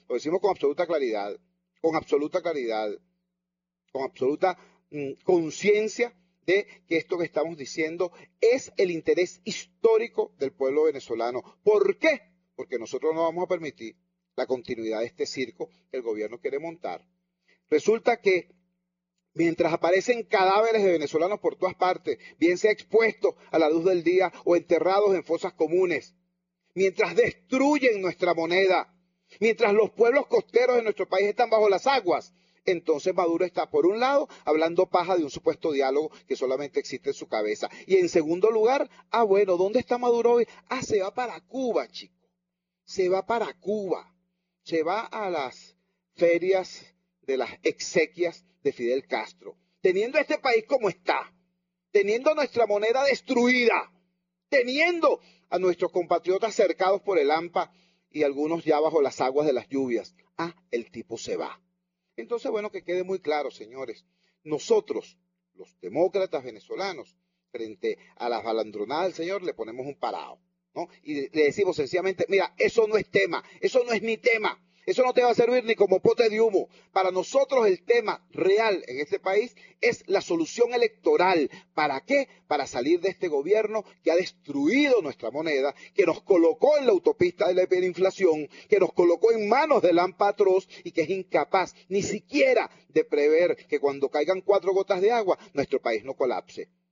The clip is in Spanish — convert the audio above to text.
lo decimos con absoluta claridad, con absoluta claridad, con absoluta conciencia de que esto que estamos diciendo es el interés histórico del pueblo venezolano. ¿Por qué? Porque nosotros no vamos a permitir la continuidad de este circo que el gobierno quiere montar. Resulta que mientras aparecen cadáveres de venezolanos por todas partes, bien sea expuestos a la luz del día o enterrados en fosas comunes, mientras destruyen nuestra moneda, mientras los pueblos costeros de nuestro país están bajo las aguas, entonces Maduro está, por un lado, hablando paja de un supuesto diálogo que solamente existe en su cabeza. Y en segundo lugar, bueno, ¿dónde está Maduro hoy? Se va para Cuba, chico. Se va para Cuba. Se va a las ferias de las exequias de Fidel Castro. Teniendo este país como está, teniendo nuestra moneda destruida, teniendo a nuestros compatriotas cercados por el AMPA y algunos ya bajo las aguas de las lluvias. El tipo se va. Entonces, bueno, que quede muy claro, señores, nosotros, los demócratas venezolanos, frente a las balandronadas del señor, le ponemos un parado, ¿no? Y le decimos sencillamente, mira, eso no es tema, eso no es mi tema, eso no te va a servir ni como pote de humo. Para nosotros el tema real en este país es la solución electoral. ¿Para qué? Para salir de este gobierno que ha destruido nuestra moneda, que nos colocó en la autopista de la hiperinflación, que nos colocó en manos del AMPA atroz y que es incapaz ni siquiera de prever que cuando caigan 4 gotas de agua, nuestro país no colapse.